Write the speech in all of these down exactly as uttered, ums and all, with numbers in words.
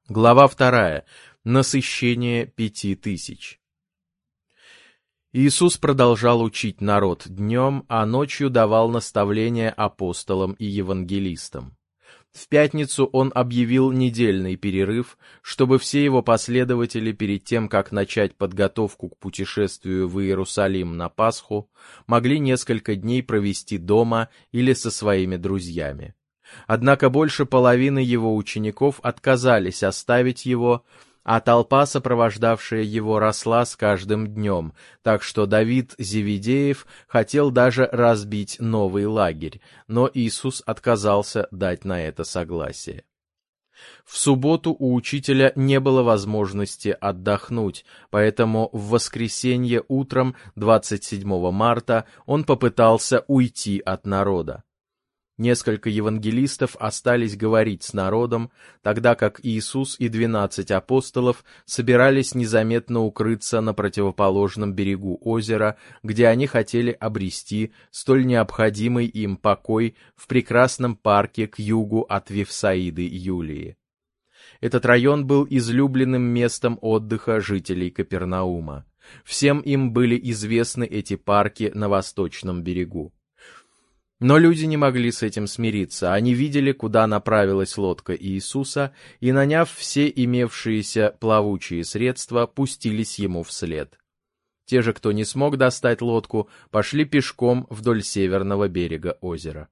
Глава вторая. Насыщение пяти тысяч. Иисус продолжал учить народ днем, а ночью давал наставления апостолам и евангелистам. В пятницу он объявил недельный перерыв, чтобы все его последователи перед тем, как начать подготовку к путешествию в Иерусалим на Пасху, могли несколько дней провести дома или со своими друзьями. Однако больше половины его учеников отказались оставить его, а толпа, сопровождавшая его, росла с каждым днем, так что Давид Зеведеев хотел даже разбить новый лагерь, но Иисус отказался дать на это согласие. В субботу у учителя не было возможности отдохнуть, поэтому в воскресенье утром двадцать седьмого марта он попытался уйти от народа. Несколько евангелистов остались говорить с народом, тогда как Иисус и двенадцать апостолов собирались незаметно укрыться на противоположном берегу озера, где они хотели обрести столь необходимый им покой в прекрасном парке к югу от Вифсаиды Юлии. Этот район был излюбленным местом отдыха жителей Капернаума. Всем им были известны эти парки на восточном берегу. Но люди не могли с этим смириться. Они видели, куда направилась лодка Иисуса, и, наняв все имевшиеся плавучие средства, пустились ему вслед. Те же, кто не смог достать лодку, пошли пешком вдоль северного берега озера.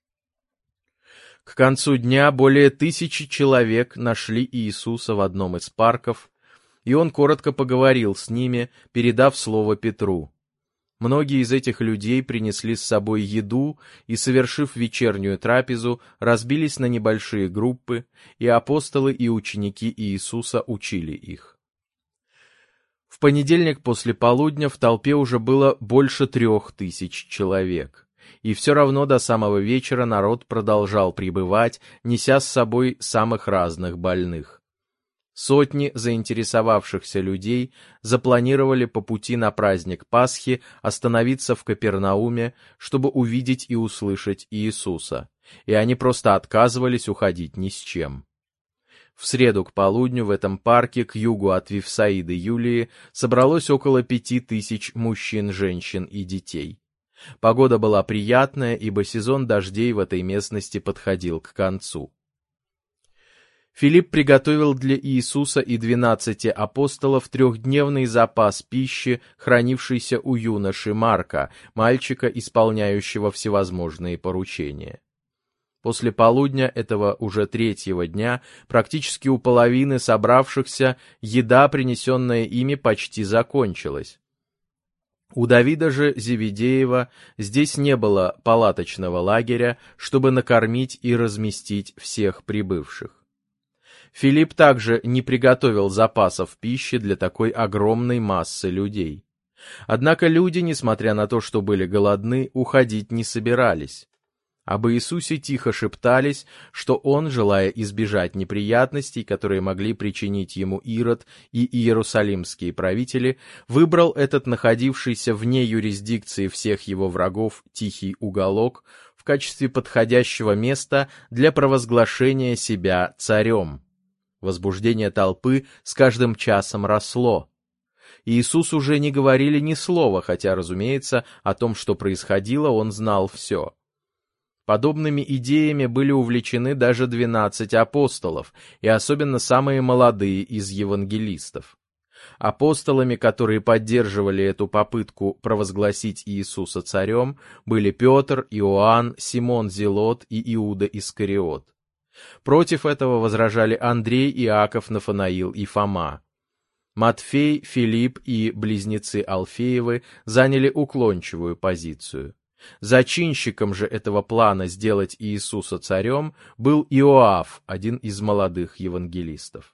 К концу дня более тысячи человек нашли Иисуса в одном из парков, и он коротко поговорил с ними, передав слово Петру. Многие из этих людей принесли с собой еду и, совершив вечернюю трапезу, разбились на небольшие группы, и апостолы и ученики Иисуса учили их. В понедельник после полудня в толпе уже было больше трех тысяч человек, и все равно до самого вечера народ продолжал прибывать, неся с собой самых разных больных. Сотни заинтересовавшихся людей запланировали по пути на праздник Пасхи остановиться в Капернауме, чтобы увидеть и услышать Иисуса, и они просто отказывались уходить ни с чем. В среду к полудню в этом парке к югу от Вифсаиды Юлии собралось около пяти тысяч мужчин, женщин и детей. Погода была приятная, ибо сезон дождей в этой местности подходил к концу. Филипп приготовил для Иисуса и двенадцати апостолов трехдневный запас пищи, хранившийся у юноши Марка, мальчика, исполняющего всевозможные поручения. После полудня этого уже третьего дня практически у половины собравшихся еда, принесенная ими, почти закончилась. У Давида же Зеведеева здесь не было палаточного лагеря, чтобы накормить и разместить всех прибывших. Филипп также не приготовил запасов пищи для такой огромной массы людей. Однако люди, несмотря на то, что были голодны, уходить не собирались. Об Иисусе тихо шептались, что он, желая избежать неприятностей, которые могли причинить ему Ирод и иерусалимские правители, выбрал этот находившийся вне юрисдикции всех его врагов тихий уголок в качестве подходящего места для провозглашения себя царем. Возбуждение толпы с каждым часом росло. Иисус уже не говорили ни слова, хотя, разумеется, о том, что происходило, он знал все. Подобными идеями были увлечены даже двенадцать апостолов, и особенно самые молодые из евангелистов. Апостолами, которые поддерживали эту попытку провозгласить Иисуса царем, были Петр, Иоанн, Симон Зелот и Иуда Искариот. Против этого возражали Андрей, Иаков, Нафанаил и Фома. Матфей, Филипп и близнецы Алфеевы заняли уклончивую позицию. Зачинщиком же этого плана сделать Иисуса царем был Иоав, один из молодых евангелистов.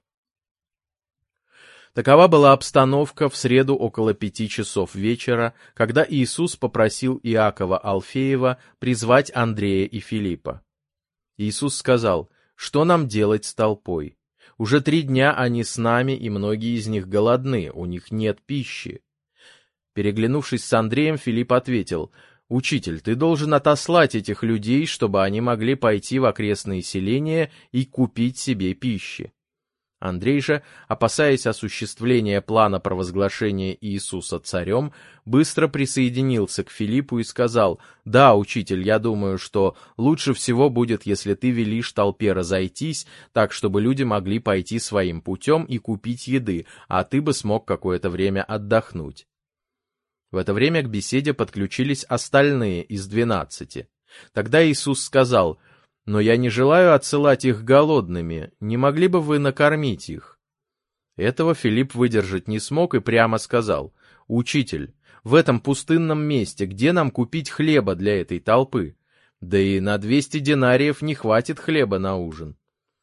Такова была обстановка в среду около пяти часов вечера, когда Иисус попросил Иакова Алфеева призвать Андрея и Филиппа. Иисус сказал: «Что нам делать с толпой? Уже три дня они с нами, и многие из них голодны, у них нет пищи». Переглянувшись с Андреем, Филипп ответил: «Учитель, ты должен отослать этих людей, чтобы они могли пойти в окрестные селения и купить себе пищи». Андрей же, опасаясь осуществления плана провозглашения Иисуса царем, быстро присоединился к Филиппу и сказал: «Да, учитель, я думаю, что лучше всего будет, если ты велишь толпе разойтись, так, чтобы люди могли пойти своим путем и купить еды, а ты бы смог какое-то время отдохнуть». В это время к беседе подключились остальные из двенадцати. Тогда Иисус сказал: «Но я не желаю отсылать их голодными, не могли бы вы накормить их?» Этого Филипп выдержать не смог и прямо сказал: «Учитель, в этом пустынном месте где нам купить хлеба для этой толпы? Да и на двести динариев не хватит хлеба на ужин».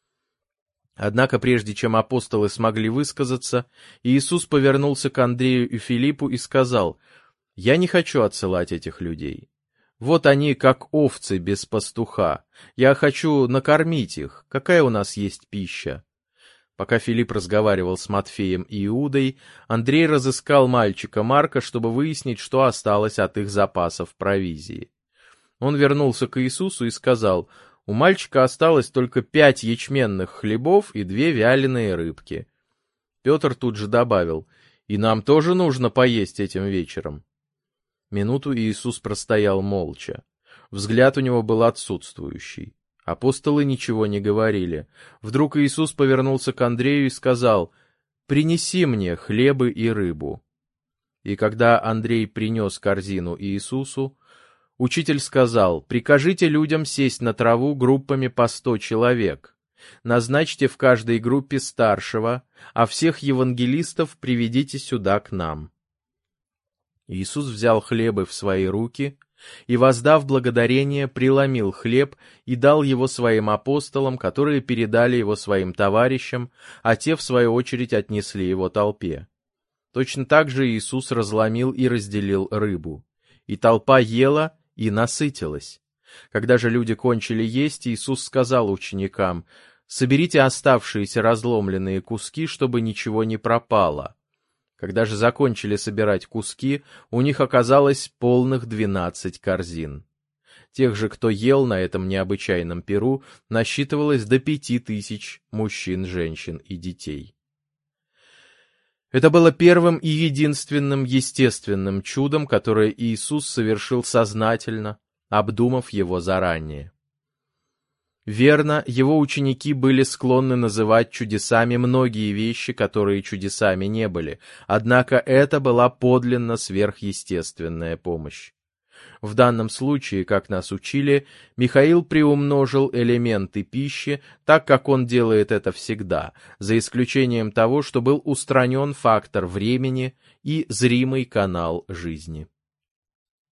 Однако прежде чем апостолы смогли высказаться, Иисус повернулся к Андрею и Филиппу и сказал: «Я не хочу отсылать этих людей. Вот они, как овцы без пастуха. Я хочу накормить их. Какая у нас есть пища?» Пока Филипп разговаривал с Матфеем и Иудой, Андрей разыскал мальчика Марка, чтобы выяснить, что осталось от их запасов провизии. Он вернулся к Иисусу и сказал: «У мальчика осталось только пять ячменных хлебов и две вяленые рыбки». Петр тут же добавил: «И нам тоже нужно поесть этим вечером». Минуту Иисус простоял молча. Взгляд у него был отсутствующий. Апостолы ничего не говорили. Вдруг Иисус повернулся к Андрею и сказал: «Принеси мне хлебы и рыбу». И когда Андрей принес корзину Иисусу, учитель сказал: «Прикажите людям сесть на траву группами по сто человек. Назначьте в каждой группе старшего, а всех евангелистов приведите сюда к нам». Иисус взял хлебы в свои руки и, воздав благодарение, преломил хлеб и дал его своим апостолам, которые передали его своим товарищам, а те, в свою очередь, отнесли его толпе. Точно так же Иисус разломил и разделил рыбу. И толпа ела и насытилась. Когда же люди кончили есть, Иисус сказал ученикам: «Соберите оставшиеся разломленные куски, чтобы ничего не пропало». Когда же закончили собирать куски, у них оказалось полных двенадцать корзин. Тех же, кто ел на этом необычайном пиру, насчитывалось до пяти тысяч мужчин, женщин и детей. Это было первым и единственным естественным чудом, которое Иисус совершил сознательно, обдумав его заранее. Верно, его ученики были склонны называть чудесами многие вещи, которые чудесами не были, однако это была подлинно сверхъестественная помощь. В данном случае, как нас учили, Михаил приумножил элементы пищи, так как он делает это всегда, за исключением того, что был устранен фактор времени и зримый канал жизни.